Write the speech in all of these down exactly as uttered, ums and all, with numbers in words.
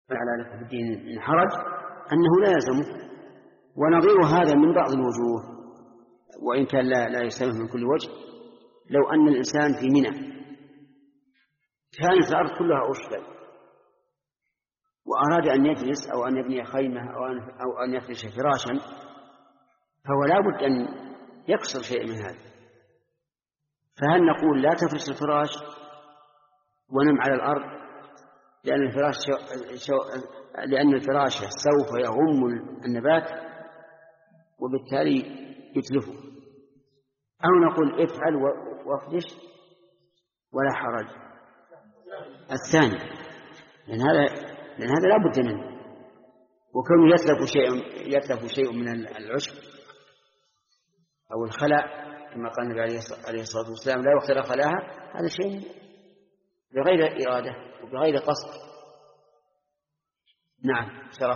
على لك في الدين من حرج أنه لا يلزمه. ونظير هذا من بعض الوجوه وإن كان لا, لا يستمر من كل وجه. لو أن الإنسان في منى كانت الأرض كلها أشبل وأراد أن يجلس أو أن يبني خيمة أو أن, أو أن يفرش فراشا، فهو لا بد أن يكسر شيء من هذا. فهل نقول لا تفرش الفراش ونم على الأرض لأن الفراش شو شو لأن الفراش سوف يغم النبات وبالتالي يتلفه، أو نقول افعل وافرش ولا حرج؟ الثاني، لأن هذا لأن هذا لا بد منه، وكونه يتلف شيء يتلف شيء من العشب أو الخلاء كما قال النبي عليه الصلاة والسلام لا يغسل خلاها، هذا شيء بغير إرادة وبغير قصد. نعم شرف.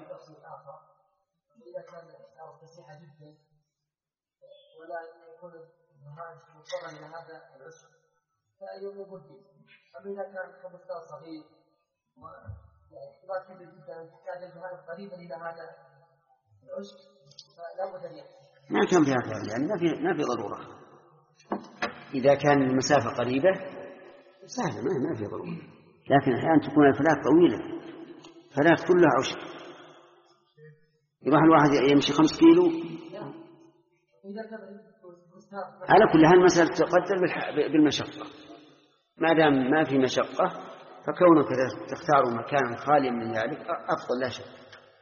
إذا كان الأرض فسيحة جدا ولا يكون المهاجم مضطرا إلى هذا العشب فيمكن فيه. أما إذا كان كبستان صغير واحتمال كبير جدا تحتاج الجهاز قريبا إلى هذا العشب فلا بد أن يحصل. ما كان فيها فعل يعني ما في ما في ضرورة. إذا كان المسافة قريبة سهلة ما ما في ضرورة، لكن أحيانا تكون الفلاة طويلة، فلاة كلها عشب، يروح الواحد يمشي خمس كيلو. على كل هذه المسألة تقدر بالمشقة، ما دام ما في مشقة فكونك تختار مكانا خاليا من ذلك أفضل لا شك.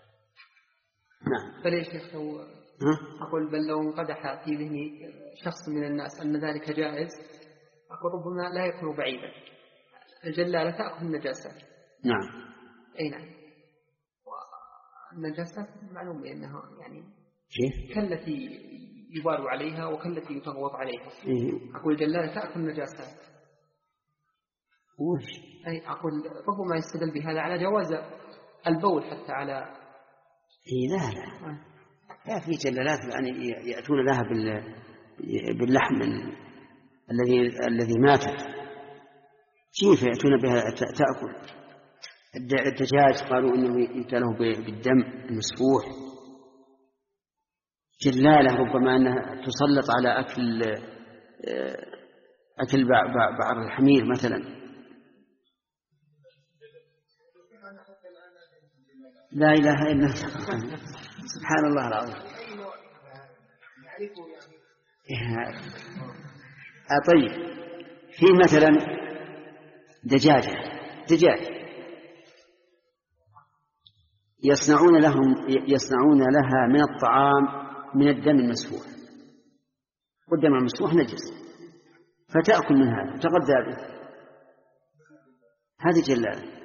نعم. فليش يخو أقول بل لو انقدح في ذهني شخص من الناس أن ذلك جائز أقول ربما لا يكون بعيدا. الجلالة تأخذ النجاسات. نعم. أي نعم. والنجاسات معلوم بأنها يعني شيء كالتي يبال عليها وكالتي يتغوط عليها. إيه؟ أقول الجلالة تأخذ النجاسات. وش؟ أي أقول ربما يستدل بهذا على جواز البول حتى على. إيه لا لا. لا في جلالات يعني يأتون لها باللحم الذي الذي مات كيف يأتون بها تأكل. الدجاج قالوا إنه يتله بالدم المسفوح. جلالة ربما أنها تسلط على أكل أكل بعر الحمير مثلا. لا إله إلا الله سبحان الله العظيم. طيب في مثلا دجاجة دجاج يصنعون لهم يصنعون لها من الطعام من الدم المسفوح، والدم المسفوح نجس فتأكل من هذا وتغذى به، هذه جلالة.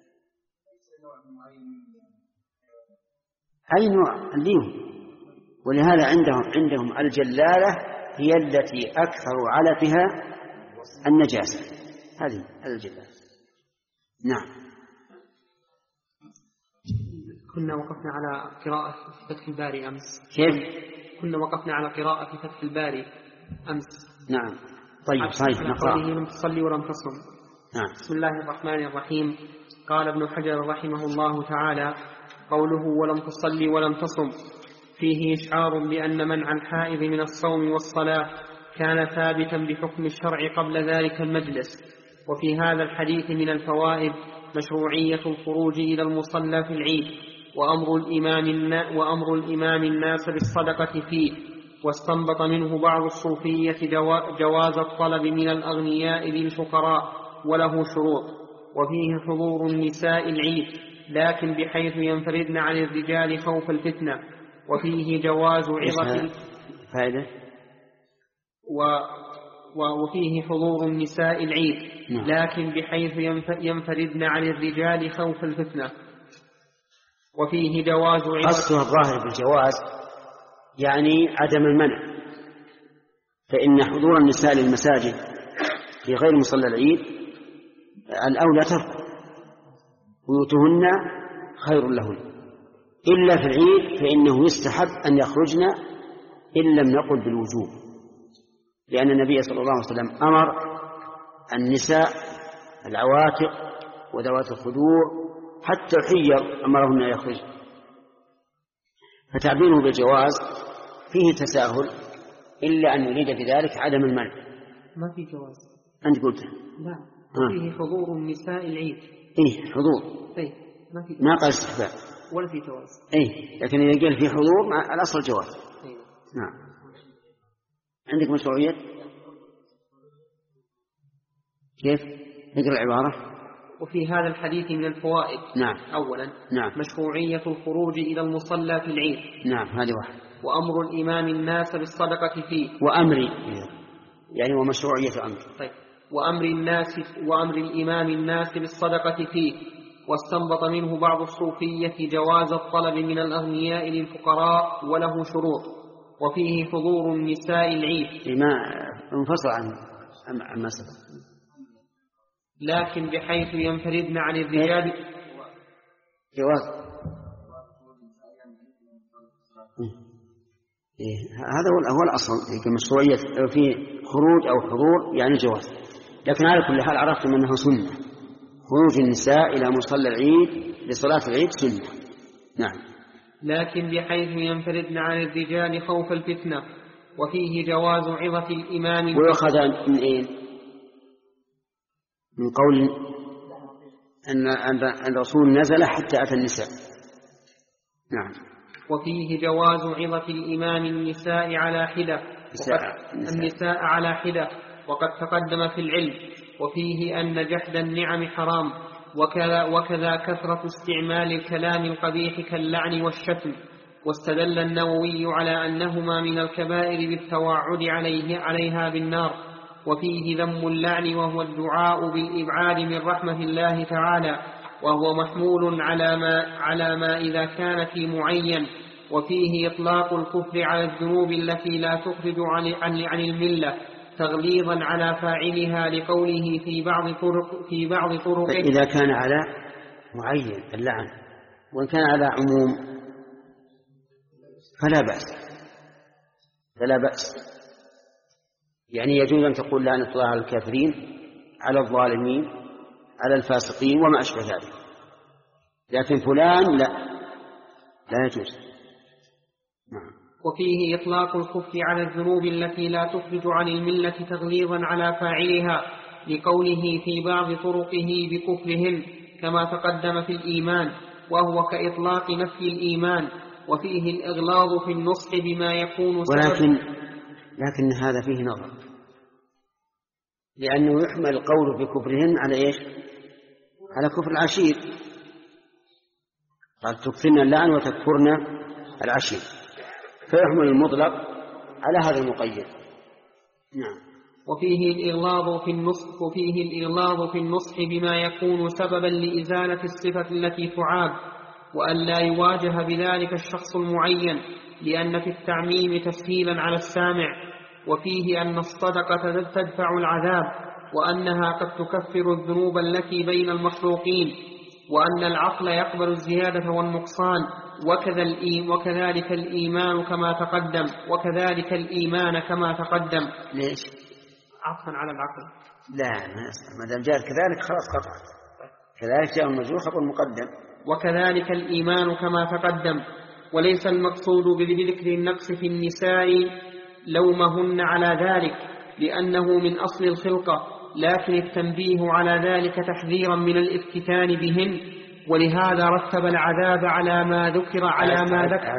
أي نوع اليوم، ولهذا عندهم عندهم الجلالة هي التي أكثر علفها النجاسة، هذه الجلالة. نعم. كنا وقفنا على قراءة في فتح الباري أمس. كيف؟ كنا وقفنا على قراءة في فتح الباري أمس. نعم. طيب صحيح نقرأ. لم تصلي ولم تصم. نعم. بسم الله الرحمن الرحيم. قال ابن حجر رحمه الله تعالى: قوله ولم تصلي ولم تصم فيه إشعار بأن منع الحائض من الصوم والصلاة كان ثابتا بحكم الشرع قبل ذلك المجلس. وفي هذا الحديث من الفوائد مشروعية الخروج إلى المصلى في العيد، وأمر الإمام, وأمر الإمام الناس بالصدقة فيه. واستنبط منه بعض الصوفية جواز الطلب من الأغنياء للفقراء وله شروط. وفيه حضور النساء العيد لكن بحيث ينفردن عن الرجال خوف الفتنة. وفيه جواز عظة فائدة و وفيه حضور النساء العيد لكن بحيث ينفردن عن الرجال خوف الفتنة. وفيه جواز عظة. قصدها الظاهر بالجواز يعني عدم المنع، فإن حضور النساء للمساجد في غير مصلى العيد الأولى ترك، بيوتهن خير لهن، إلا في العيد فإنه يستحب أن يخرجن إن لم نقل بالوجوب، لأن النبي صلى الله عليه وسلم أمر النساء العواتق وذوات الخدور حتى الحيض أمرهن أن يخرج. فتعبيره بالجواز فيه تساهل، إلا أن يريد بذلك عدم المنع. ما في جواز. أنت قلت لا، فيه حضور النساء العيد. إيه حضور. إيه ما في جواز. ما قال استحباب ولا في جواز. إيه، لكن إذا قال في حضور مع الأصل الجواز. إيه. نعم. عندك مشروعية؟ كيف؟ نقرأ العبارة. وفي هذا الحديث من الفوائد. نعم. أولا نعم. مشروعية الخروج إلى المصلى في العيد. نعم هذه واحد. وأمر الإمام الناس بالصدقة فيه. وأمري يعني ومشروعية أمر. طيب. وأمر الناس وأمر الإمام الناس بالصدقة فيه. واستنبط منه بعض الصوفية جواز الطلب من الأغنياء للفقراء وله شروط. وفيه حضور النساء العيد. ما انفصل عن عن سبق. لكن بحيث ينفردن عن الرجال. جواز. إيه هذا هو الأصل في مشروعية في خروج أو حضور يعني جواز. لكن على كل حال عرفتم أنه سنة خروج النساء إلى مصلى العيد لصلاة العيد سنة. نعم. لكن بحيث ينفردن عن الرجال خوف الفتنة. وفيه جواز عظة الإمام. ويؤخذ من إيه؟ من قول أن الرسول نزل حتى أتى النساء. نعم. وفيه جواز عظة الإمام النساء على حدة. النساء. النساء على حدة وقد تقدم في العلم. وفيه أن جحد النعم حرام. وكذا, وكذا كثرة استعمال الكلام القبيح كاللعن والشتم. واستدل النووي على أنهما من الكبائر بالتوعد عليه عليها بالنار. وفيه ذم اللعن وهو الدعاء بالإبعاد من رحمة الله تعالى، وهو محمول على ما, على ما إذا كان في معين. وفيه إطلاق الكفر على الذنوب التي لا تخرج عن, عن, عن الملة تغليظا على فاعلها لقوله في بعض طرق في بعض طرقه. إذا كان على معين اللعن وإن كان على عموم فلا بأس فلا بأس يعني يجوز أن تقول لعنة الله على الكافرين على الظالمين على الفاسقين وما أشبه ذلك، لكن فلان لا لا يجوز. نعم. وفيه إطلاق الكفر على الذنوب التي لا تخرج عن الملة تغليظا على فاعلها لقوله في بعض طرقه بكفرهن كما تقدم في الإيمان، وهو كإطلاق نفي الإيمان. وفيه الإغلاظ في النصح بما يكون سبب. ولكن لكن هذا فيه نظر، لأنه يحمل القول بكفرهن على إيش؟ على كفر العشير. قال تكفرن اللعن وتكفرن العشير، فيحمل المطلق على هذا المقيد. نعم. وفيه الإغلاظ في النصح وفيه الإغلاظ في النصح بما يكون سببا لإزالة الصفة التي تعاب، وأن لا يواجه بذلك الشخص المعين، لأن في التعميم تسهيلا على السامع. وفيه أن الصدقة تدفع العذاب، وأنها قد تكفر الذنوب التي بين المخلوقين، وأن العقل يقبل الزيادة والنقصان، وكذا الإيم وكذلك الإيمان كما تقدم وكذلك الإيمان كما تقدم. ليش؟ عطفا على العقل. لا ما يصح، ما دام جاء كذلك خلاص قطعت. كذلك جاء المجرور خبر مقدم. وكذلك الإيمان كما تقدم. وليس المقصود بذكر النقص في النساء لومهن على ذلك لأنه من أصل الخلقة، لكن التنبيه على ذلك تحذيرا من الافتتان بهن، ولهذا رتب العذاب على ما ذكر على ما ذكر.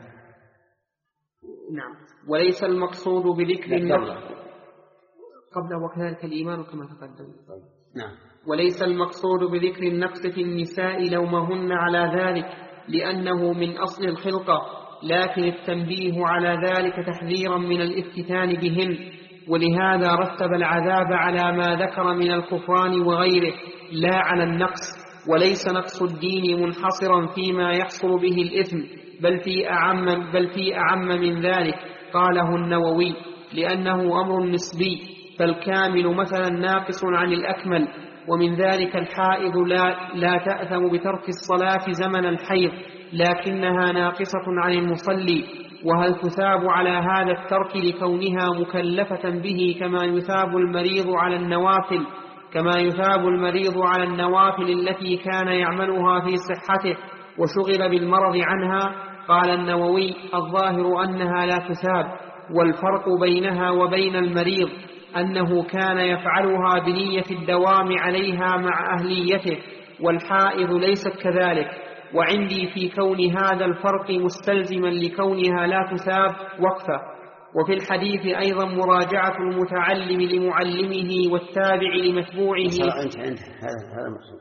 نعم. وليس المقصود بذكر النقص قبل وكذلك الإيمان كما تقدم. نعم. وليس المقصود بذكر النقص في النساء لومهن على ذلك لأنه من أصل الخلقة، لكن التنبيه على ذلك تحذيرا من الافتتان بهن، ولهذا رتب العذاب على ما ذكر من الكفران وغيره لا على النقص. وليس نقص الدين منحصرا فيما يحصل به الإثم، بل في أعم, بل في أعم من ذلك، قاله النووي، لأنه أمر نسبي، فالكامل مثلا ناقص عن الأكمل. ومن ذلك الحائض لا, لا تأثم بترك الصلاة زمن الحيض، لكنها ناقصة عن المصلي. وهل تثاب على هذا الترك لكونها مكلفة به كما يثاب المريض على النوافل؟ كما يثاب المريض على النوافل التي كان يعملها في صحته وشغل بالمرض عنها. قال النووي: الظاهر أنها لا تثاب، والفرق بينها وبين المريض أنه كان يفعلها بنية الدوام عليها مع أهليته، والحائض ليست كذلك. وعندي في كون هذا الفرق مستلزما لكونها لا تثاب وقفة. وفي الحديث أيضا مراجعة المتعلم لمعلمه والتابع لمتبوعه. أنت أنت هذا هذا المقصود.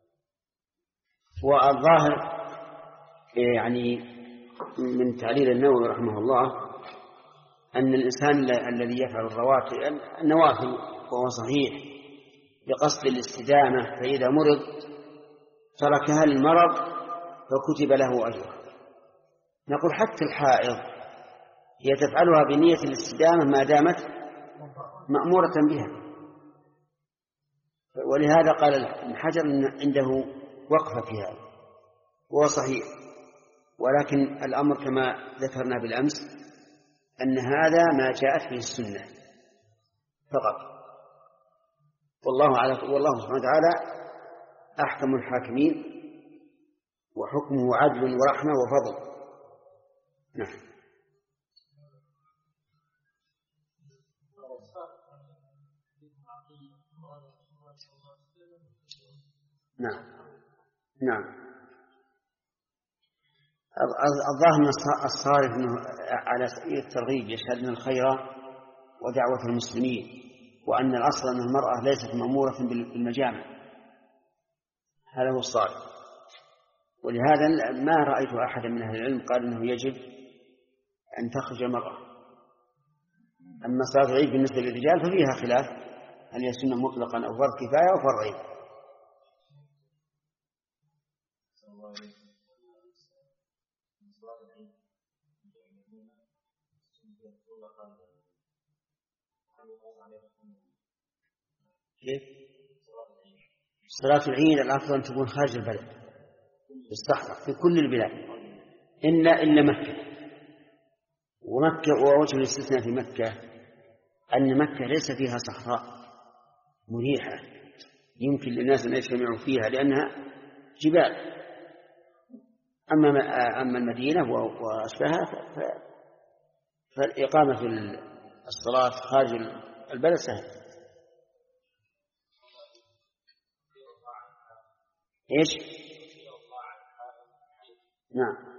والظاهر يعني من تعليل النووي رحمه الله أن الإنسان الذي يفعل الرواتب النوافل وهو صحيح بقصد الاستدامة، فإذا مرض تركها للمرض فكتب له أجر. نقول حتى الحائض هي تفعلها بنية الاستدامة ما دامت مأمورة بها، ولهذا قال ابن حجر إن عنده وقفة في هذا، وهو صحيح. ولكن الأمر كما ذكرنا بالأمس أن هذا ما جاءت به السنة فقط، والله على والله سبحانه وتعالى أحكم الحاكمين، وحكمه عدل ورحمة وفضل. نعم. نعم نعم الظاهر الصارف على سبيل الترغيب يشهد من الخير ودعوة المسلمين، وأن الأصل أن المرأة ليست مأمورة بالمجامع، هذا هو الصارف. ولهذا ما رأيت أحدا من أهل العلم قال أنه يجب أن تخرج المرأة. أما صلاة العيد بالنسبة للرجال ففيها خلاف، هل هي سنة مطلقا أو فرض كفاية أو فرض عين. كيف؟ صلاة العيد الأفضل أن تكون خارج البلد في الصحراء في كل البلاد إلا إلا مكة. ومكة ووجه الاستثناء في مكة أن مكة ليس فيها صحراء مريحة يمكن للناس أن يجتمعوا فيها لأنها جبال. أما أما المدينة وأشباهها فالإقامة في الصلاة خارج البلد سهل. إيش؟ نعم.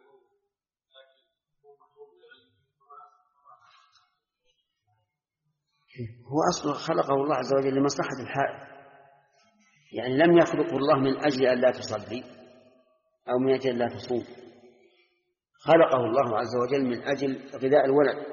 هو أصلا خلقه الله عز وجل لمصلحة الحائض، يعني لم يخلقه الله من أجل أن لا تصلي أو من أجل أن لا تصوم، خلقه الله عز وجل من أجل غذاء الولد.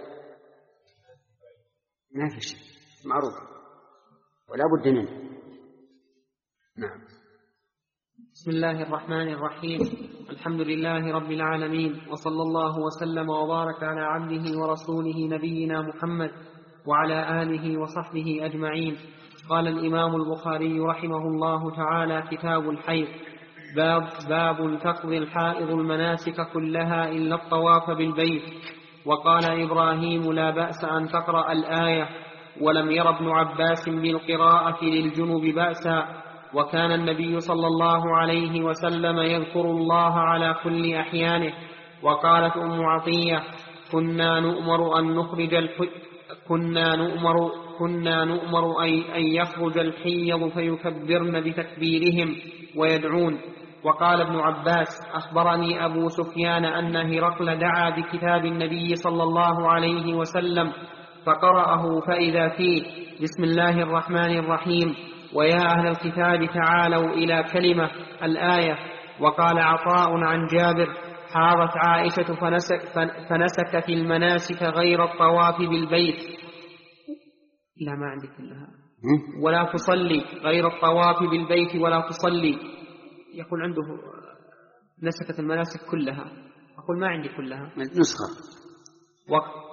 ما في شيء معروف ولا بد منه. نعم. بسم الله الرحمن الرحيم. الحمد لله رب العالمين، وصلى الله وسلم وبارك على عبده ورسوله نبينا محمد وعلى آله وصحبه أجمعين. قال الإمام البخاري رحمه الله تعالى: كتاب الحيض. باب, باب تقضي الحائض المناسك كلها إلا الطواف بالبيت. وقال إبراهيم: لا بأس أن تقرأ الآية، ولم ير ابن عباس بالقراءة للجنب بأسا، وكان النبي صلى الله عليه وسلم يذكر الله على كل أحيانه. وقالت أم عطية: كنا نؤمر أن نخرج الحي... كنا نؤمر كنا نؤمر أن يخرج الحيض فيكبرن بتكبيرهم ويدعون. وقال ابن عباس: أخبرني أبو سفيان أن هرقل دعا بكتاب النبي صلى الله عليه وسلم فقرأه فإذا فيه: بسم الله الرحمن الرحيم، ويا أهل الكتاب تعالوا إلى كلمة الآية. وقال عطاء عن جابر: حاضت عائشة فنسك فنسكت المناسك غير الطواف بالبيت. لا ما عندي كلها. ولا تصلي غير الطواف بالبيت ولا تصلي. يقول عنده نسكت المناسك كلها، أقول ما عندي كلها نسخة. وقت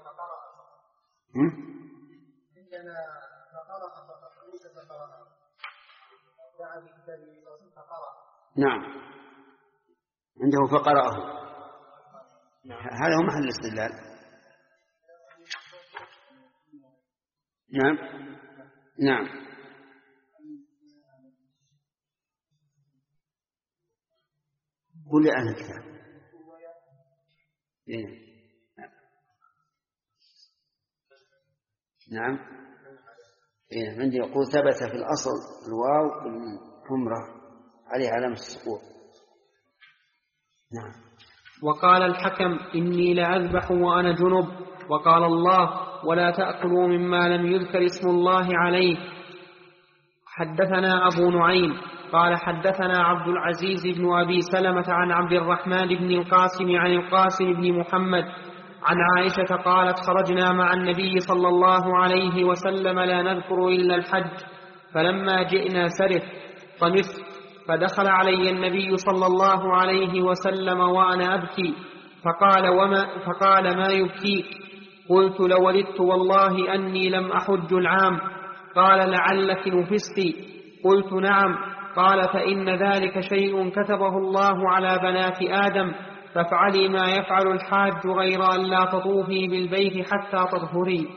نعم عنده فقرأه. هذا هو محل الاستدلال. نعم نعم قل لي أهل الكتاب. إيه. نعم. إيه. عندي يقول ثبت في الأصل الواو بالحمرة عليه علامة السقوط. نعم. وقال الحكم إني لأذبح وأنا جنب، وقال الله ولا تأكلوا مما لم يذكر اسم الله عليه. حدثنا أبو نعيم قال حدثنا عبد العزيز بن أبي سلمة عن عبد الرحمن بن القاسم عن القاسم بن محمد عن عائشة قالت خرجنا مع النبي صلى الله عليه وسلم لا نذكر إلا الحج، فلما جئنا سرف طمثت، فدخل علي النبي صلى الله عليه وسلم وأنا أبكي، فقال, وما فقال ما يبكيك؟ قلت لوددت والله أني لم أحج العام. قال لعلك نفستي؟ قلت نعم. قال فإن ذلك شيء كتبه الله على بنات آدم، فافعلي ما يفعل الحاج غير أن لا تطوفي بالبيت حتى تطهري.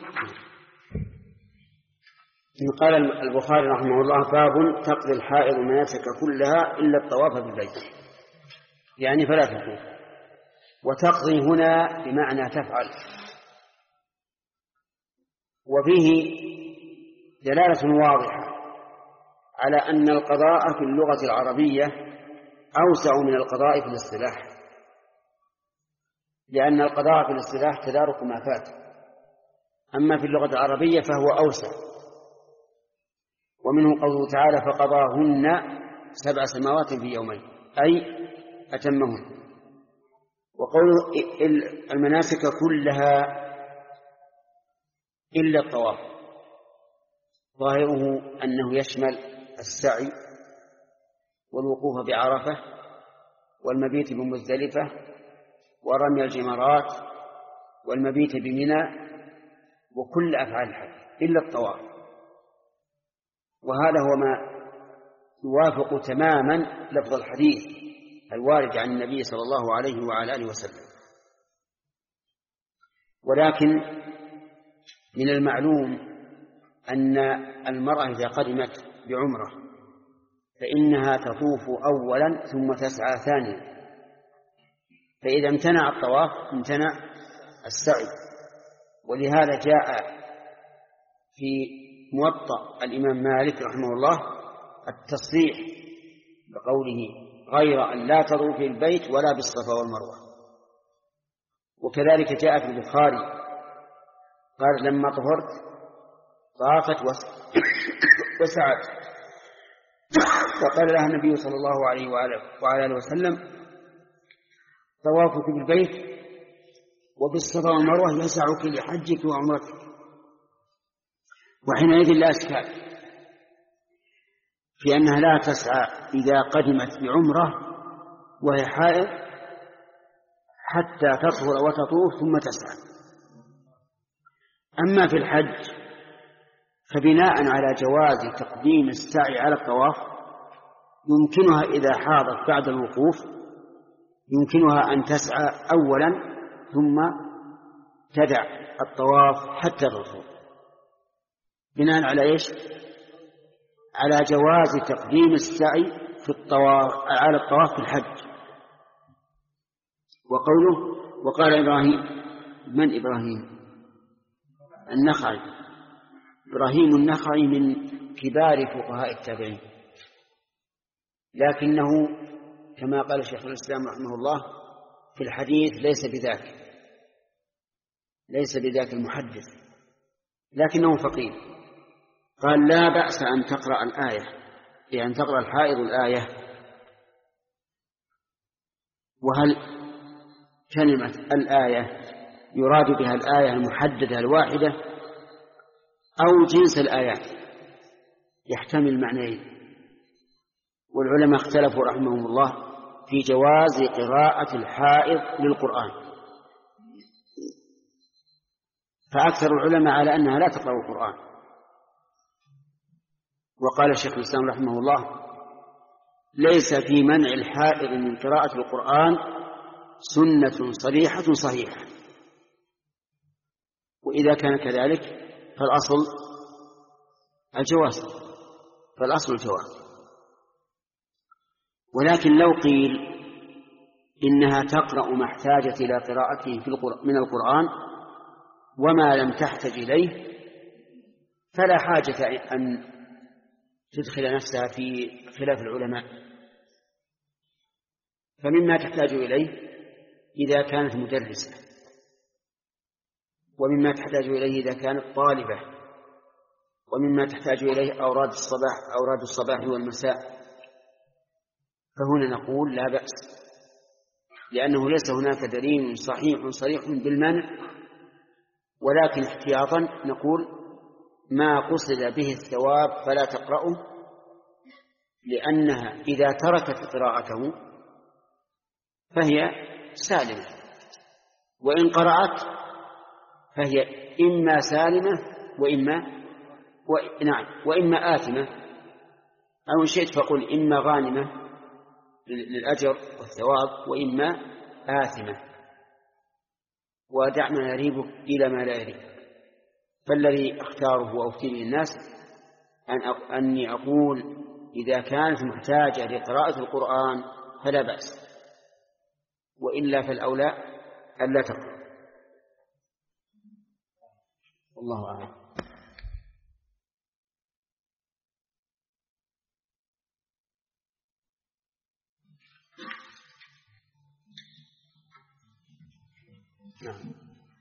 قال البخاري رحمه الله باب تقضي الحائض مناسك كلها إلا الطواف بالبيت، يعني فلا تطوف. وتقضي هنا بمعنى تفعل، وفيه دلالة واضحة على أن القضاء في اللغة العربية أوسع من القضاء في الاصطلاح، لأن القضاء في الاصطلاح تدارك ما فات، أما في اللغة العربية فهو أوسع. ومنه قوله تعالى فقضاهن سبع سماوات في يومين، أي أتمهن. وقوله المناسك كلها إلا الطواف، ظاهره أنه يشمل السعي والوقوف بعرفة والمبيت بمزدلفة ورمي الجمرات والمبيت بمنى وكل أفعال الحج إلا الطواف. وهذا هو ما يوافق تماما لفظ الحديث الوارد عن النبي صلى الله عليه وعلى آله وسلم. ولكن من المعلوم أن المرأة إذا قدمت بعمرة فإنها تطوف أولا ثم تسعى ثانيا، فإذا امتنع الطواف امتنع السعي. ولهذا جاء في موطأ الإمام مالك رحمه الله التصريح بقوله غير أن لا تطوف في البيت ولا بالصفا والمروة. وكذلك جاء في البخاري قال لما طهرت طافت وسعت، فقال لها النبي صلى الله عليه وعلى آله وسلم طوافك بالبيت وبالصفا والمروة يسعك لحجك وعمرتك. وحينئذ لا أشكال في أنها لا تسعى إذا قدمت بعمرة وهي حائض حتى تطهر وتطوف ثم تسعى. أما في الحج فبناء على جواز تقديم السعي على الطواف يمكنها إذا حاضت بعد الوقوف يمكنها أن تسعى أولا ثم تدع الطواف حتى تطهر، بناء على إيش؟ على جواز تقديم السعي في الطواف على الطواف في الحج. وقوله وقال إبراهيم، من إبراهيم؟ النخعي، إبراهيم النخعي من كبار فقهاء التابعين، لكنه كما قال شيخ الإسلام رحمه الله في الحديث ليس بذاك ليس بذاك المحدث، لكنه فقيه. قال لا بأس أن تقرأ الآية، يعني تقرأ الحائض الآية. وهل كلمة الآية يراد بها الآية المحددة الواحدة أو جنس الآيات؟ يحتمل معنيين، والعلماء اختلفوا رحمهم الله في جواز قراءة الحائض للقرآن، فأكثر العلماء على أنها لا تقرأ القرآن. وقال الشيخ الإسلام رحمه الله ليس في منع الحائض من قراءة القرآن سنة صريحة صحيحة، وإذا كان كذلك فالأصل الجواز فالأصل الجواز. ولكن لو قيل إنها تقرأ ما احتاجت إلى قراءته من القرآن، وما لم تحتج إليه فلا حاجة أن تدخل نفسها في خلاف العلماء. فمما تحتاج إليه إذا كانت مدرسة، ومما تحتاج إليه إذا كانت طالبة، ومما تحتاج إليه أوراد الصباح أوراد الصباح والمساء. فهنا نقول لا بأس، لأنه ليس هناك دليل صحيح صريح بالمنع، ولكن احتياطا نقول ما قصد به الثواب فلا تقرأه، لأنها إذا تركت قراءته فهي سالمة، وإن قرأت فهي إما سالمة وإما و... نعم وإما آثمة، أو إن شئت فقل إما غانمة للأجر والثواب وإما آثمة. ودع ما يريبك إلى ما لا يريبك. فالذي اختاره وأفتي به الناس أن أ... أني أقول إذا كانت محتاجة لقراءة القرآن فلا بأس، وإلا فالأولى ألا تقرأ. والله أعلم. نعم.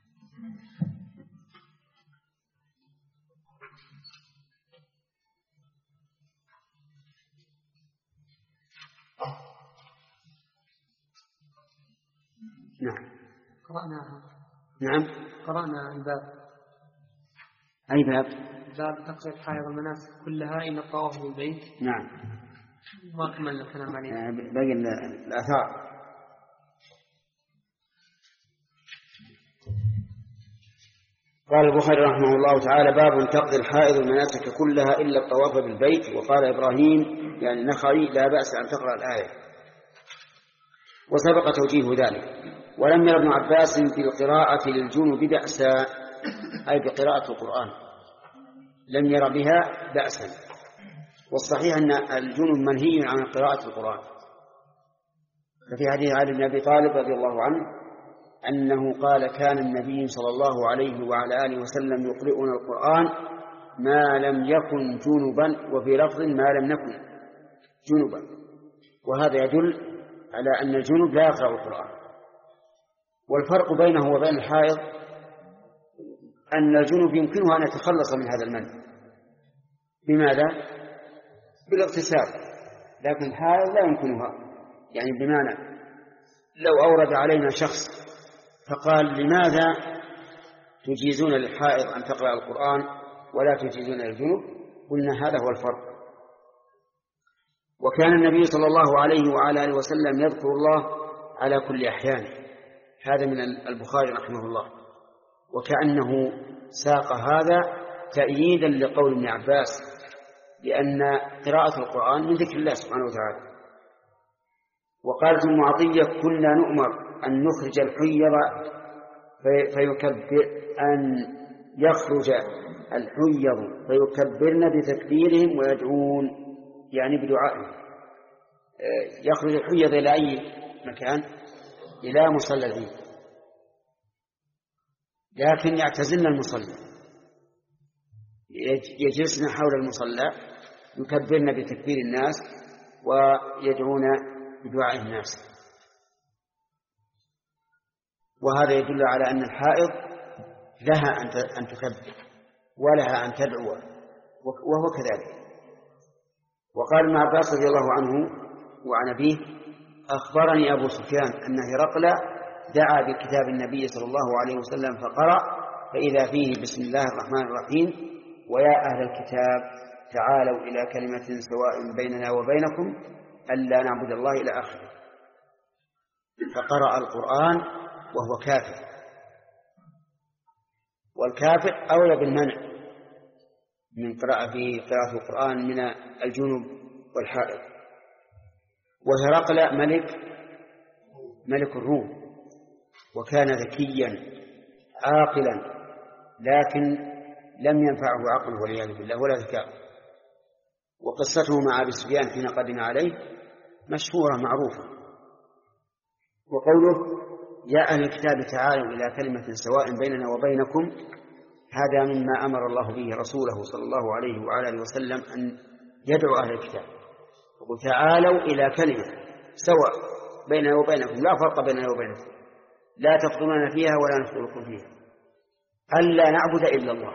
نعم. قرأناها. نعم. قرأنا الباب. أي باب؟ باب تقصير حائض المناسك كلها إلا الطواف بالبيت. نعم. ما كملنا الكلام عليه. باقي الآثار. قال البخاري رحمه الله تعالى: باب تقضي الحائض المناسك كلها إلا الطواف بالبيت. وقال إبراهيم يعني النخعي: لا بأس أن تقرأ الآية. وسبق توجيه ذلك. ولم ير ابن عباس بالقراءة للجنوب بأسا، أي بقراءة القرآن لم ير بها بأسا. والصحيح أن الجنوب منهي عن قراءة القرآن. ففي حديث علي بن أبي طالب رضي الله عنه أنه قال: كان النبي صلى الله عليه وعلى آله وسلم يقرئنا القرآن ما لم يكن جنبا، وفي لفظ ما لم نكن جنبا. وهذا يدل على أن الجنب لا يقرأ القرآن. والفرق بينه وبين الحائض أن الجنب يمكنه أن يتخلص من هذا المنع. بماذا؟ بالاغتسال. لكن الحائض لا يمكنها، يعني بمعنى لو أورد علينا شخص فقال: لماذا تجيزون للحائض أن تقرأ القرآن ولا تجيزون للجنب؟ قلنا هذا هو الفرق. وكان النبي صلى الله عليه وعلى آله وسلم يذكر الله على كل أحيان. هذا من البخاري رحمه الله. وكأنه ساق هذا تأييدا لقول ابن عباس، لأن قراءة القرآن من ذكر الله سبحانه وتعالى. وقالت ابن عطية: كنا نؤمر أن نخرج الحيض فيكبر أن يخرج الحيض فيكبرن بتكبيرهم ويدعون، يعني بدعائهم. يخرج الحيض إلى أي مكان؟ إلى مصلى العيد، لكن يعتزلن المصلى، يجلسن حول المصلى يكبرن بتكبير الناس ويدعون بدعاء الناس. وهذا يدل على أن الحائض لها أن تكبر ولها أن تدعو، وهو كذلك. وقال ابن عباس رضي الله عنه وعن أبيه: أخبرني أبو سفيان أن هرقل دعا بكتاب النبي صلى الله عليه وسلم فقرأ فإذا فيه: بسم الله الرحمن الرحيم، ويا أهل الكتاب تعالوا إلى كلمة سواء بيننا وبينكم ألا نعبد الله إلى آخره. فقرأ القرآن وهو كافر، والكافر أولى بالمنع من قراءة في قراءة القرآن من الجنوب والحائض. وهرقل ملك ملك الروم، وكان ذكيا عاقلا، لكن لم ينفعه عقله والعياذ بالله ولا ذكاء. وقصته مع أبي سفيان حين قدم عليه مشهورة معروفة. وقوله يا أهل الكتاب تعالوا إلى كلمة سواء بيننا وبينكم، هذا مما أمر الله به رسوله صلى الله عليه وعلى آله وسلم أن يدعو أهل الكتاب، يقول تعالوا إلى كلمة سواء بيننا وبينكم، لا فرق بيننا وبينكم، لا تفضلون فيها ولا نفضلكم فيها، ألا نعبد إلا الله.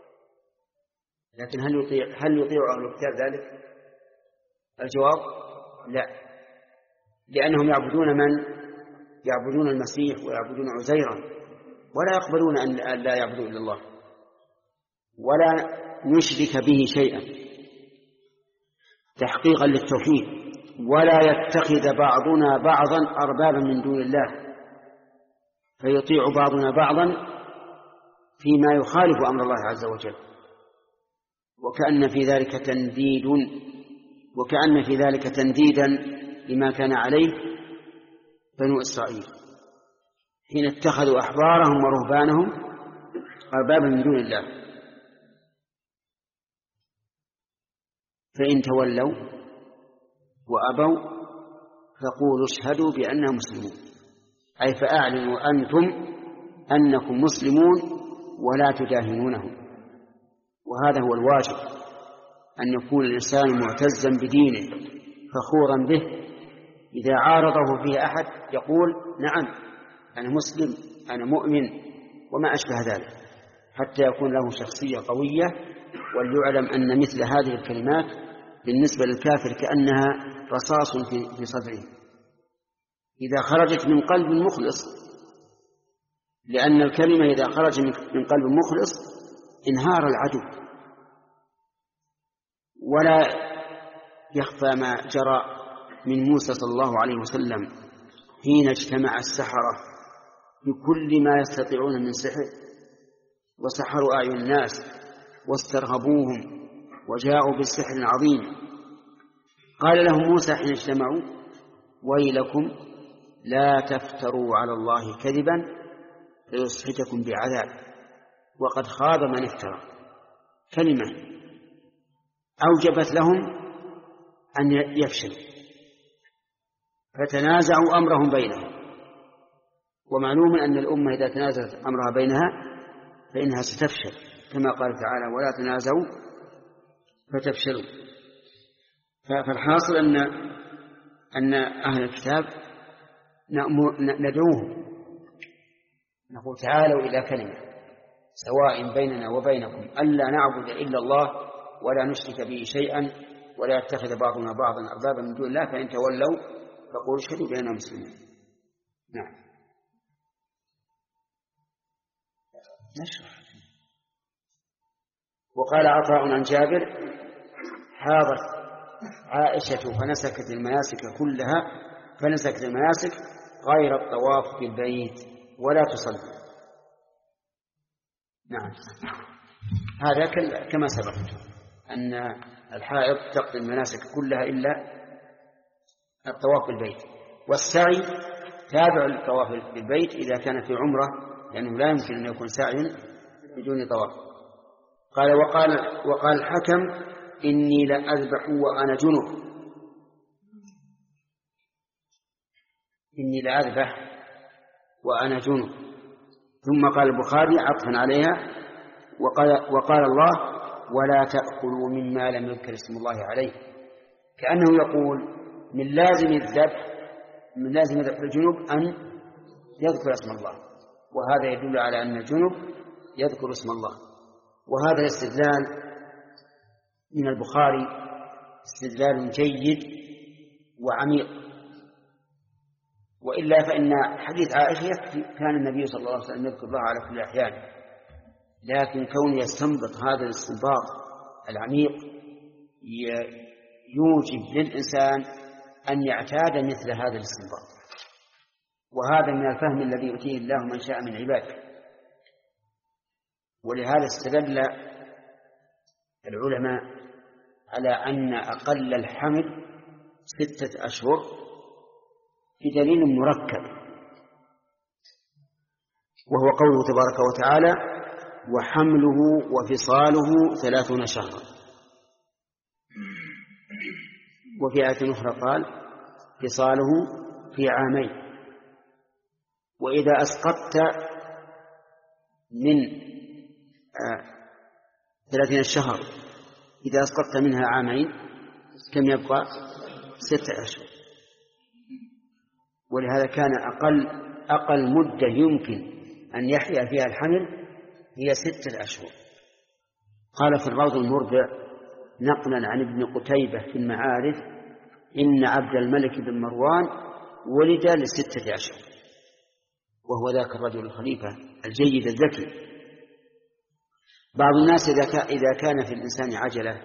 لكن هل يطيع هل يطيع أهل الكتاب ذلك؟ الجواب لا، لأنهم يعبدون من؟ يعبدون المسيح ويعبدون عزيرا، ولا يقبلون أن لا يعبدوا إلا الله ولا نشرك به شيئا تحقيقا للتوحيد، ولا يتخذ بعضنا بعضا أربابا من دون الله فيطيع بعضنا بعضا فيما يخالف أمر الله عز وجل. وكأن في ذلك تنديد وكأن في ذلك تنديدا لما كان عليه بنو إسرائيل حين اتخذوا أحبارهم ورهبانهم أربابا من دون الله. فإن تولوا وأبوا فقولوا اشهدوا بأننا مسلمون، أي فأعلنوا أنتم أنكم مسلمون ولا تداهنونهم. وهذا هو الواجب، أن يكون الإنسان معتزا بدينه فخورا به، إذا عارضه فيه أحد يقول نعم أنا مسلم أنا مؤمن وما أشبه ذلك، حتى يكون له شخصية قوية. وليعلم أن مثل هذه الكلمات بالنسبة للكافر كأنها رصاص في صدره إذا خرجت من قلب مخلص، لأن الكلمة إذا خرج من قلب مخلص انهار العدو. ولا يخفى ما جرى من موسى صلى الله عليه وسلم حين اجتمع السحرة بكل ما يستطيعون من سحر وسحروا أعين الناس واسترهبوهم وجاءوا بالسحر العظيم. قال لهم موسى حين اجتمعوا ويلكم لا تفتروا على الله كذبا فيسحتكم بعذاب وقد خاب من افترى. كلمة أوجبت لهم أن يفشلوا فتنازعوا أمرهم بينهم. ومعلوم أن الأمة إذا تنازعت أمرها بينها فإنها ستفشل، كما قال تعالى ولا تنازعوا فتفشلوا. فالحاصل أن أن أهل الكتاب ندعوهم نقول تعالوا إلى كلمة سواء بيننا وبينكم ألا نعبد إلا الله ولا نشرك به شيئا ولا يتخذ بعضنا بعضا أربابا من دون الله، فإن تولوا فقولوا اشهدوا بأننا مسلمون. نعم. نشرح. وقال عطاء عن جابر حاضت عائشة فنسكت المناسك كلها فنسكت المناسك غير الطواف بالبيت ولا تصلي. نعم، هذا كما سبق أن الحائض تقضي المناسك كلها إلا الطواف بالبيت، والسعي تابع للطواف بالبيت إذا كان في عمرة، لأنه لا يمكن أن يكون سعي بدون طواف. قال وقال, وقال الحكم إني لأذبح وأنا جنب، إني لأذبح وأنا جنب. ثم قال البخاري عطفا عليها وقال, وقال الله ولا تأكلوا مما لم يذكر اسم الله عليه، كأنه يقول من لازم الذبح من لازم ذبح الجنوب أن يذكر اسم الله، وهذا يدل على أن الجنوب يذكر اسم الله. وهذا الاستدلال من البخاري استدلال جيد وعميق، وإلا فإن حديث عائشة كان النبي صلى الله عليه وسلم يذكر الله على كل أحيان، لكن كونه يستنبط هذا الاستنباط العميق يوجب للإنسان أن يعتاد مثل هذا الاستنباط، وهذا من الفهم الذي يؤتيه الله من شاء من عباده. ولهذا استدل العلماء على أن أقل الحمل ستة أشهر بدليل مركب، وهو قوله تبارك وتعالى وحمله وفصاله ثلاثون شهرا. وفي آية أخرى قال فصاله في عامين، وإذا أسقطت من ثلاثين شهر إذا أسقطت منها عامين كم يبقى؟ ستة أشهر. ولهذا كان أقل أقل مدة يمكن أن يحيا فيها الحمل هي ستة أشهر. قال في الروض المربع نقلا عن ابن قتيبة في المعارف إن عبد الملك بن مروان ولد لستة أشهر، وهو ذاك الرجل الخليفة الجيد الذكي. بعض الناس إذا كان في الإنسان عجلة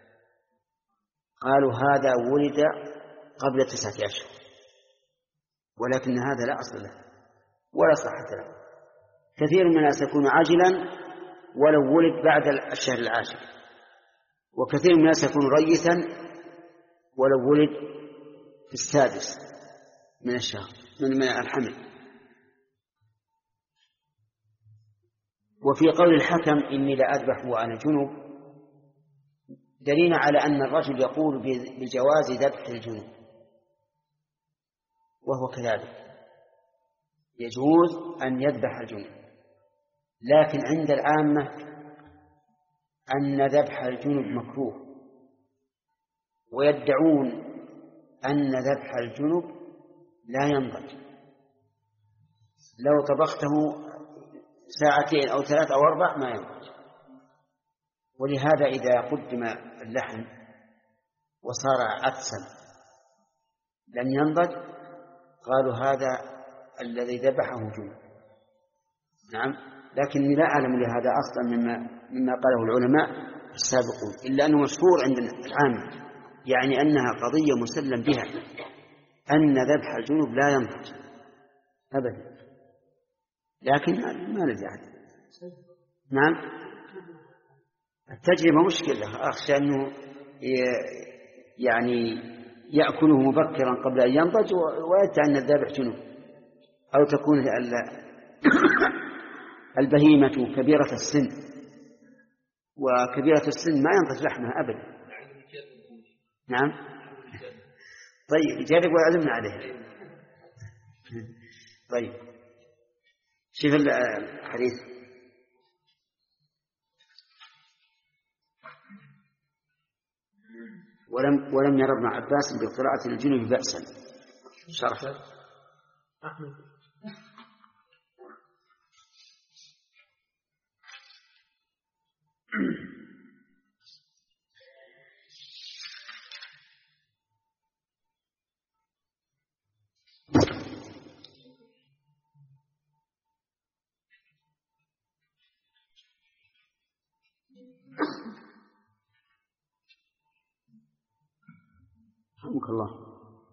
قالوا هذا ولد قبل تسعة أشهر، ولكن هذا لا أصل له ولا صحة له. كثير من الناس يكون عاجلا ولو ولد بعد الشهر العاشر، وكثير من الناس يكون ريثا ولو ولد في السادس من الشهر من الحمل. وفي قول الحكم إني لأذبح وأنا جنب دليل على أن الرجل يقول بجواز ذبح الجنب، وهو كذلك يجوز أن يذبح الجنب، لكن عند العامة أن ذبح الجنب مكروه، ويدعون أن ذبح الجنب لا ينضج. لو طبخته ساعتين أو ثلاث أو أربع ما ينضج. ولهذا إذا قدم اللحم وصار عدسا لم ينضج قالوا هذا الذي ذبحه جنب. نعم، لكني لا أعلم لهذا أصلا مما, مما قاله العلماء السابقون، إلا أنه مشهور عند العامة، يعني أنها قضية مسلم بها أن ذبح الجنب لا ينضج أبدا، لكن ما ندري عنه. نعم، التجربة مشكلة، أخشى أنه يعني يأكله مبكرا قبل أن ينضج ويدعي أن الذبح جنب، أو تكون البهيمة كبيرة السن، وكبيرة السن ما ينضج لحمها أبدا. نعم، طيب يجرب ويعلمنا عليه. طيب شوف الحديث. ولم ولم ير ابن عباس بقراءة الجنب بأسا. شرح أحمد. رحمك الله.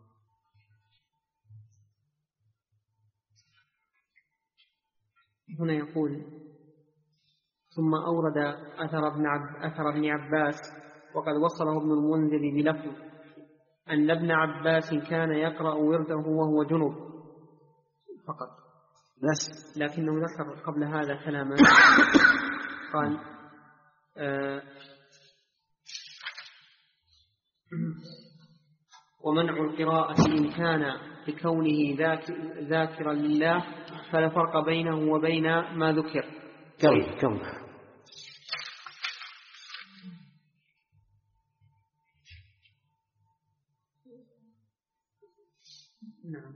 هنا يقول ثم أورد أثر ابن, عب أثر ابن عباس وقد وصله ابن المنذر بلفظ أن ابن عباس كان يقرأ ورده وهو جنب فقط بس، لكنه ذكر قبل هذا كلاما قال آه ومنع القراءة إن كان بكونه ذاكرا لله فلا فرق بينه وبين ما ذكر. كم كم نعم.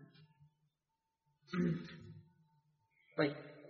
طيب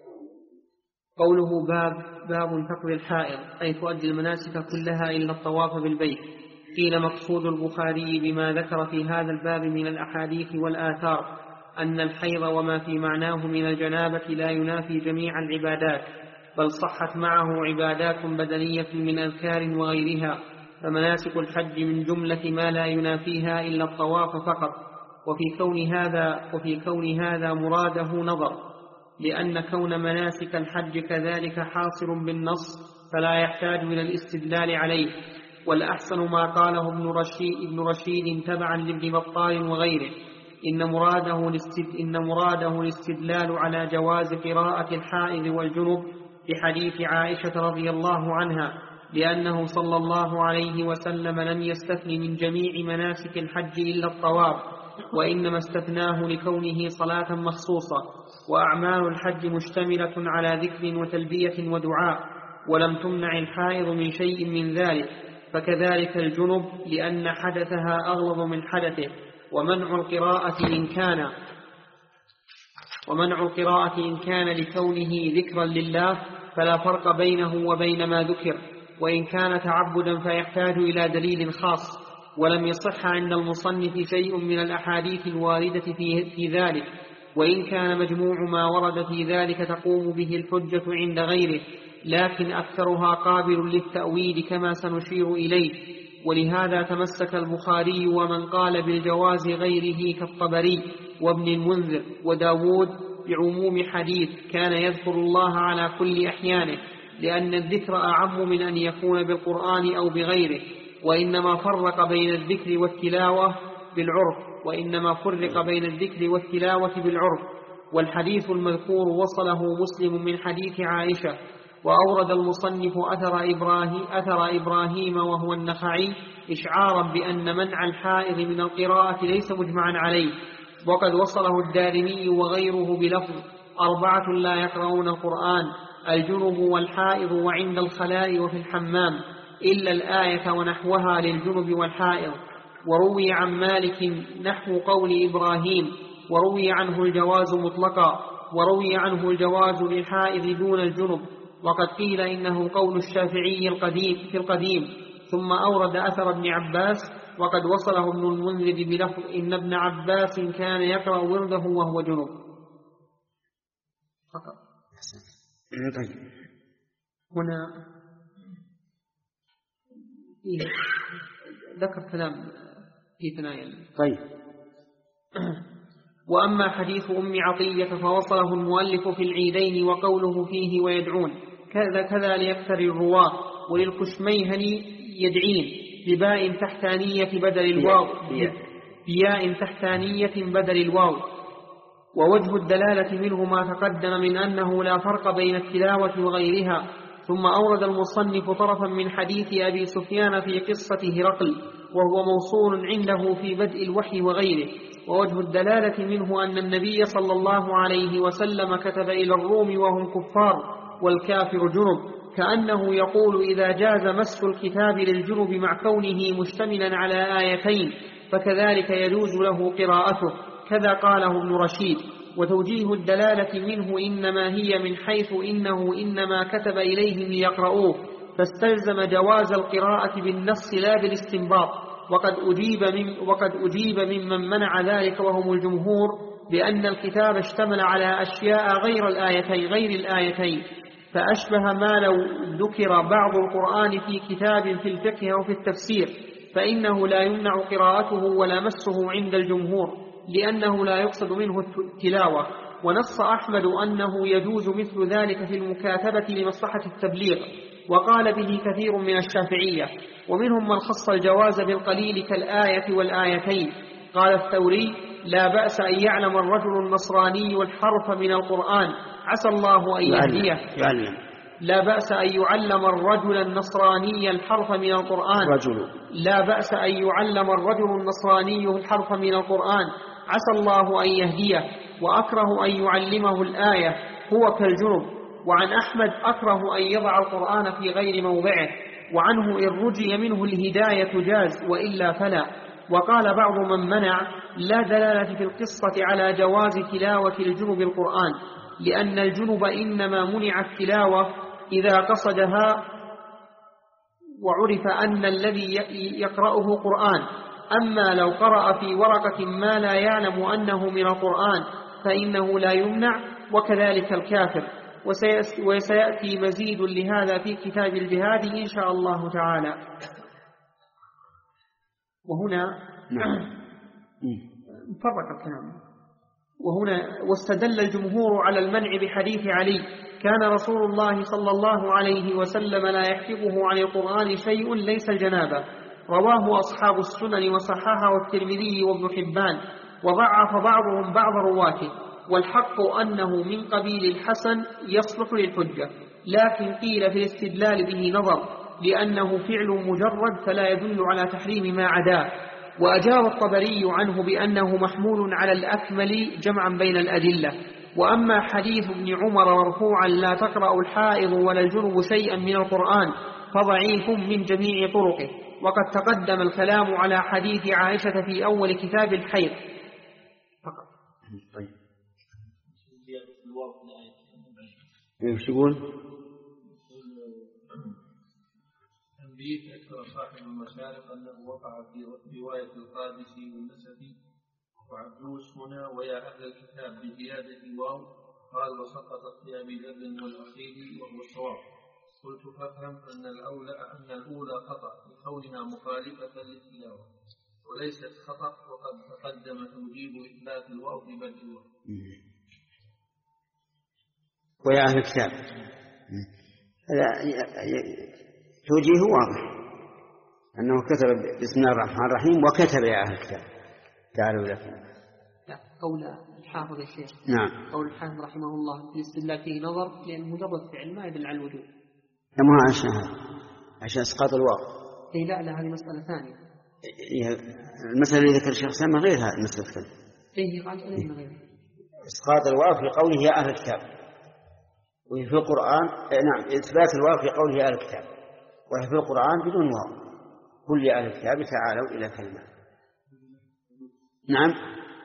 قوله باب باب تقضي الحائض أي تؤدي المناسك كلها إلا الطواف بالبيت. قيل مقصود البخاري بما ذكر في هذا الباب من الأحاديث والآثار أن الحيض وما في معناه من الجنابة لا ينافي جميع العبادات، بل صحت معه عبادات بدنية من أذكار وغيرها، فمناسك الحج من جملة ما لا ينافيها إلا الطواف فقط. وفي كون هذا وفي كون هذا مراده نظر، لأن كون مناسك الحج كذلك حاصل بالنص فلا يحتاج إلى الاستدلال عليه. والأحسن ما قاله ابن رشيد, ابن رشيد تبعا لابن بطال وغيره إن مراده, إن مراده الاستدلال على جواز قراءة الحائض والجنب بحديث عائشة رضي الله عنها، لأنه صلى الله عليه وسلم لم يستثن من جميع مناسك الحج إلا الطواف، وإنما استثناه لكونه صلاة مخصوصة. وأعمال الحج مشتملة على ذكر وتلبية ودعاء، ولم تمنع الحائض من شيء من ذلك، فكذلك الجنب لأن حدثها أغلظ من حدثه. ومنع القراءة إن كان ومنع القراءة إن كان لكونه ذكرا لله فلا فرق بينه وبين ما ذكر، وإن كان تعبدا فيحتاج إلى دليل خاص. ولم يصح عند المصنف شيء من الأحاديث الواردة في, في ذلك، وإن كان مجموع ما ورد في ذلك تقوم به الحجة عند غيره، لكن أكثرها قابل للتأويل كما سنشير إليه. ولهذا تمسك البخاري ومن قال بالجواز غيره كالطبري وابن المنذر وداود بعموم حديث كان يذكر الله على كل أحيانه، لأن الذكر أعم من أن يكون بالقرآن أو بغيره. وإنما فرق بين الذكر والتلاوة بالعرف وإنما فرق بين الذكر والتلاوة بالعرف. والحديث المذكور وصله مسلم من حديث عائشة. وأورد المصنف أثر إبراهيم, أثر إبراهيم وهو النخعي إشعارا بأن منع الحائض من القراءة ليس مجمعا عليه. وقد وصله الدارمي وغيره بلفظ أربعة لا يقرؤون القرآن: الجنب والحائض وعند الخلاء وفي الحمام، إلا الآية ونحوها للجنب والحائض. وروي عن مالك نحو قول إبراهيم، وروي عنه الجواز مطلقا، وروي عنه الجواز للحائض دون الجنب. وقد قيل إنه قول الشافعي القديم في القديم. ثم أورد أثر ابن عباس، وقد وصله ابن المنذر بلفظ إن ابن عباس كان يقرأ ورده وهو جنب. فقط. هنا فيه ذكر كلام في ثنايا. طيب. وأما حديث أم عطية فوصله المؤلف في العيدين وقوله فيه ويدعون كذا كذا ليكثر الرواة. وللكشميهني يدعين بباء تحتانية بدل الواو بياء تحتانية بدل الواو. ووجه الدلالة منه ما تقدم من أنه لا فرق بين التلاوة وغيرها. ثم أورد المصنف طرفا من حديث أبي سفيان في قصة هرقل، وهو موصول عنده في بدء الوحي وغيره. ووجه الدلالة منه أن النبي صلى الله عليه وسلم كتب إلى الروم وهم كفار والكافر جنب، كأنه يقول إذا جاز مس الكتاب للجنب مع كونه مشتملا على آيتين فكذلك يجوز له قراءته، كذا قاله ابن رشيد. وتوجيه الدلالة منه إنما هي من حيث إنه إنما كتب إليهم ليقرؤوه، فاستلزم جواز القراءة بالنص لا بالاستنباط. وقد أجيب, من وقد أجيب ممن منع ذلك وهم الجمهور بأن الكتاب اشتمل على أشياء غير الآيتين, غير الآيتين فأشبه ما لو ذكر بعض القرآن في كتاب في الفقه أو في التفسير، فإنه لا يمنع قراءته ولا مسه عند الجمهور، لأنه لا يقصد منه التلاوة. ونص أحمد أنه يجوز مثل ذلك في المكاتبة لمصلحة التبليغ، وقال به كثير من الشافعية. ومنهم من خص الجواز بالقليل كالآية والآيتين. قال الثوري: لا بأس أن يعلم الرجل النصراني الحرف من القرآن عسى الله أن يهديه. لا بأس أن يعلم الرجل النصراني الحرف من القرآن رجل. لا بأس أن يعلم الرجل النصراني الحرف من القرآن عسى الله أن يهديه. وأكره أن يعلمه الآية هو كالجنب. وعن أحمد: أكره أن يضع القرآن في غير موضعه. وعنه إن رجي منه الهداية جاز وإلا فلا. وقال بعض من منع: لا دلالة في القصة على جواز تلاوة الجنب القرآن، لأن الجنب إنما منع التلاوة إذا قصدها وعرف أن الذي يقرأه قرآن. أما لو قرأ في ورقة ما لا يعلم أنه من القرآن فإنه لا يمنع، وكذلك الكافر. وسيأتي مزيد لهذا في كتاب الجهاد إن شاء الله تعالى. وهنا فرق الكلام. وهنا واستدل الجمهور على المنع بحديث علي: كان رسول الله صلى الله عليه وسلم لا يحفظه عن القرآن شيء ليس الجنابة. رواه أصحاب السنن وصححه الترمذي وابن حبان، وضعف بعضهم بعض رواته. والحق أنه من قبيل الحسن يصلح للحجة، لكن قيل في الاستدلال به نظر، لأنه فعل مجرد فلا يدل على تحريم ما عداه. وأجاب الطبري عنه بأنه محمول على الأكمل جمعا بين الأدلة. وأما حديث ابن عمر مرفوعا لا تقرأ الحائض ولا الجنب شيئا من القرآن فضعيف من جميع طرقه. وقد تقدم الكلام على حديث عائشة في أول كتاب الحيض فقط. طيب ايش يقول؟ تنبيه أكثر صاحب المشارق أنه وقع في رواية القادسي والنسفي وعبدوس هنا ويا أهل الكتاب بزيادة الواو قال وسقطت في أبي ذر والأخيل وهو الصواب. قلت فافهم أن الأولى أن الأولى خطأ لكونها مخالفة للتلاوة وليست خطأ وقد تقدم توجيب إثبات الواو ببدء الواو. ويا أهل الكتاب توجيه واضح أنه كتب بسم الله الرحمن الرحيم وكتب يا أهل الكتاب تعالوا لكم. لا قول الحافظ يا شيخ. نعم قول الحافظ رحمه الله في الاستدلال فيه نظر لأن مجرد فعل ما يدل على الوجوب. ما عشان هذا عشان اسقاط الواو. اي لا لا هذه مسألة ثانية. المسألة اللي ذكر الشيخ سامة غير هذه المسألة الثانية. اي قال علينا غير. اسقاط الواو في قوله يا أهل الكتاب وفي القرآن نعم إثبات الواو في قوله يا أهل الكتاب وفي القرآن بدون واو. قل يا أهل الكتاب تعالوا إلى كلمة. نعم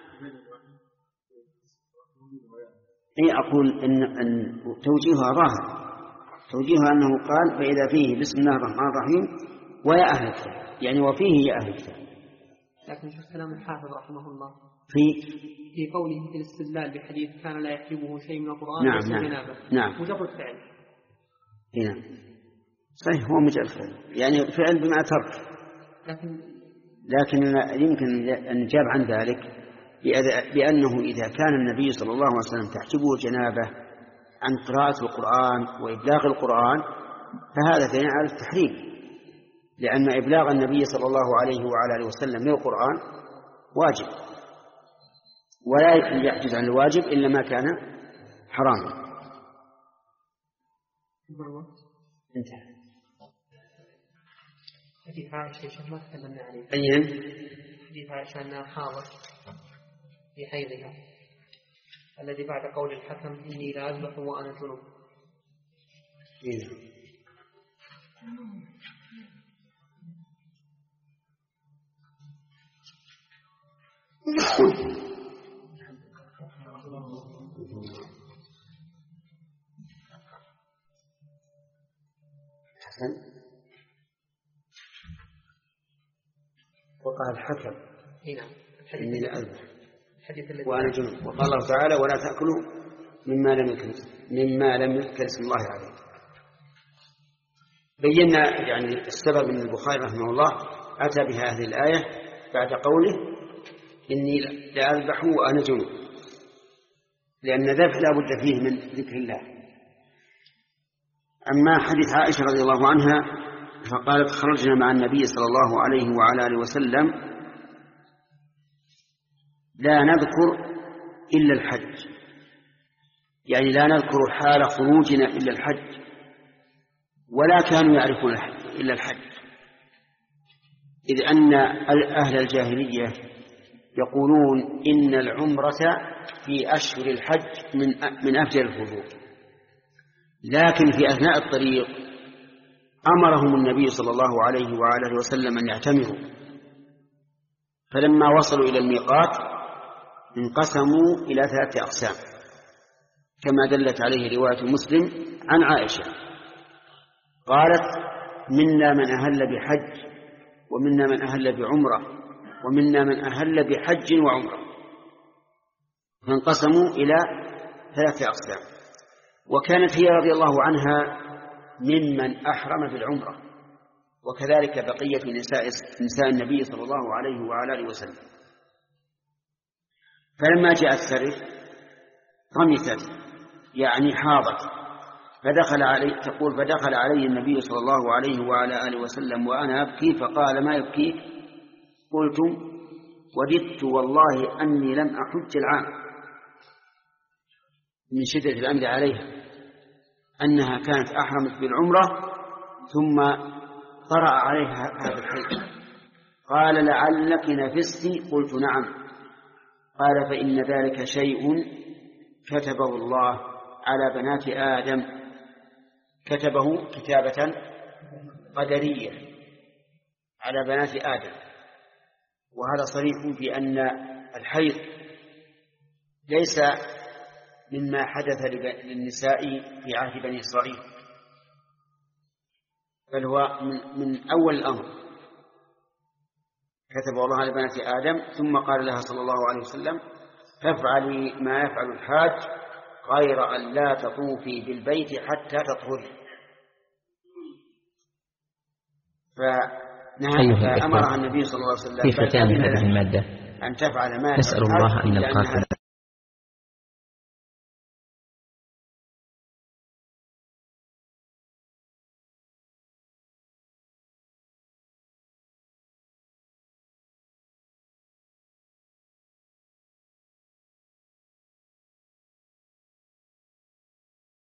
اي أقول إن, إن توجيهها ظاهر توجيهها أنه قال فإذا فيه بسم الله الرحمن الرحيم ويا أهل الكتاب يعني وفيه يا أهل الكتاب. لكن شوف كلام الحافظ رحمه الله في في قوله في الاستدلال بحديث كان لا يحجبه شيء من القرآن نعم نعم نعم, نعم. مجرد فعل. نعم صحيح هو مجرد فعل يعني فعل بما ترك. لكن لكن يمكن أن نجاب عن ذلك بأنه إذا كان النبي صلى الله عليه وسلم تحجبه جنابه عن قراءة القرآن وإبلاغ القرآن فهذا دليل على التحريم لأن إبلاغ النبي صلى الله عليه وعلى آله وسلم للقرآن واجب ولا يحجز عن الواجب إلا ما كان حراما. انتهى. حديث عائشة ما تكلمنا عليه. أين؟ حديث عائشة أنها حاضت في حيضها الذي بعد قول الحكم إني لا أذبح وأنا جنوب. إيه. حسن وقع الحكم نعم إني لا أذبح الحديث وأنا جنوب وقال الله تعالى ولا تأكلوا مما لم يذكر مما لم يذكر اسم الله عليه. بينا يعني السبب من البخاري رحمه الله أتى بهذه الآية بعد قوله إني لا أذبح وأنا جنوب لأن الذبح لا بد فيه من ذكر الله. أما حديث عائشة رضي الله عنها فقالت خرجنا مع النبي صلى الله عليه وعلى آله وسلم لا نذكر إلا الحج يعني لا نذكر حال خروجنا إلا الحج ولا كانوا يعرفون الحج إلا الحج إذ أن أهل الجاهلية يقولون إن العمرة في أشهر الحج من من أفضل الفروض لكن في أثناء الطريق أمرهم النبي صلى الله عليه وعلى وسلم أن يعتمروا فلما وصلوا إلى الميقات انقسموا إلى ثلاثة أقسام كما دلت عليه رواية مسلم عن عائشة قالت منا من أهل بحج ومنا من أهل بعمرة ومنا من أهل بحج وعمرة فانقسموا إلى ثلاثة أقسام وكانت هي رضي الله عنها ممن أحرم بالعمرة وكذلك بقية نساء, نساء النبي صلى الله عليه وعلى آله وسلم. فلما جاءت ثرث رمست يعني حاضت فدخل علي تقول فدخل علي النبي صلى الله عليه وعلى آله وسلم وأنا أبكي فقال ما يبكيك؟ قلت وددت والله أني لم أحج العام من شدة الأمر عليها أنها كانت أحرمت بالعمرة ثم طرأ عليها هذا الحيض. قال لعلك نفست؟ قلت نعم. قال فإن ذلك شيء كتبه الله على بنات آدم، كتبه كتابة قدرية على بنات آدم. وهذا صريح في أن الحيض ليس مما حدث للنساء في عهد بني إسرائيل، بل هو من, من أول الأمر كتبه الله على بنات آدم، ثم قال لها صلى الله عليه وسلم فافعلي ما يفعل الحاج غير أن لا تطوفي بالبيت حتى تطهري. فأمرها النبي صلى الله عليه وسلم كيف تعمل هذه المادة؟ أن تفعل ما نسأل الله أن نلقاك.